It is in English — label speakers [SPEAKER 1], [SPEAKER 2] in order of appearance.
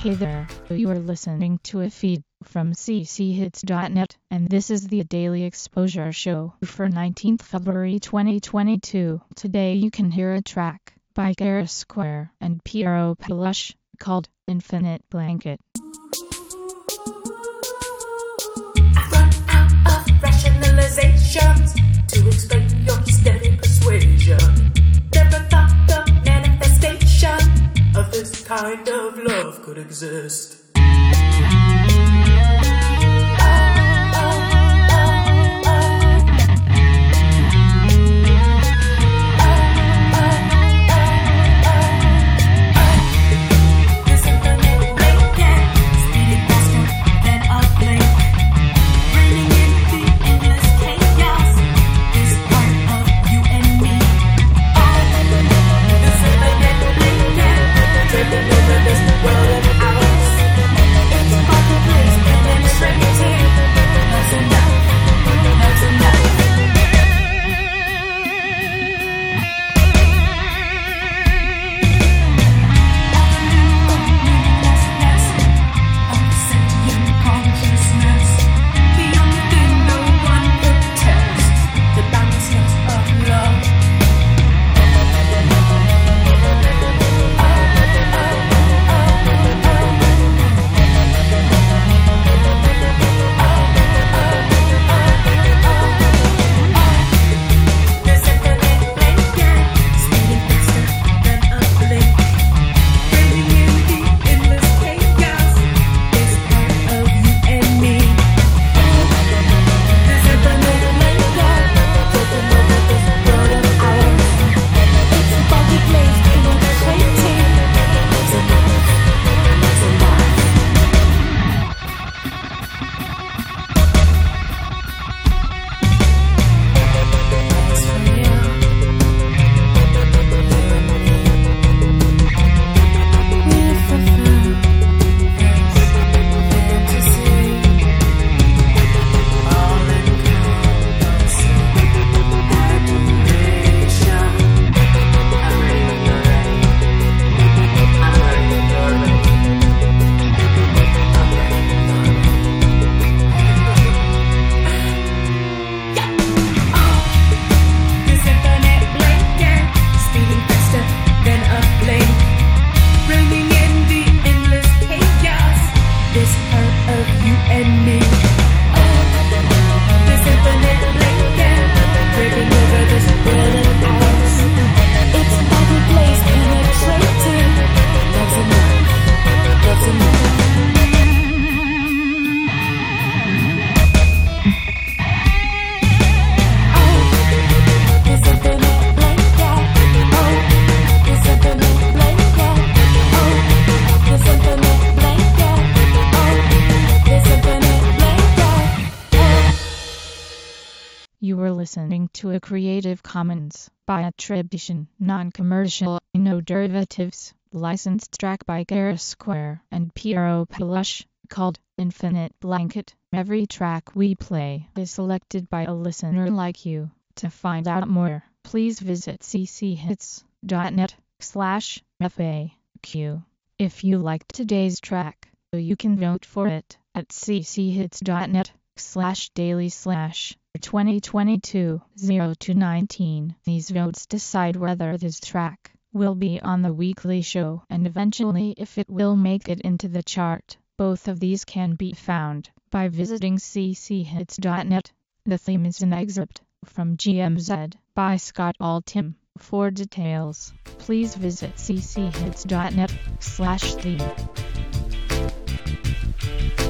[SPEAKER 1] Hey there, you are listening to a feed from cchits.net, and this is the Daily Exposure Show for 19th February 2022. Today you can hear a track by Gareth Square and Piero Pelush called Infinite Blanket.
[SPEAKER 2] I run out of rationalizations to explain your steady persuasion. Never thought the manifestation of this kind of love could exist.
[SPEAKER 1] You were listening to a Creative Commons by attribution, non-commercial, no derivatives, licensed track by Gareth Square and Piero Pelush called Infinite Blanket. Every track we play is selected by a listener like you. To find out more, please visit cchits.net/FAQ. If you liked today's track, you can vote for it at cchits.net/daily/2022-02-19. These votes decide whether this track will be on the weekly show and eventually if it will make it into the chart. Both of these can be found by visiting cchits.net. The theme is an excerpt from GMZ by Scott Altham. For details, please visit cchits.net/theme.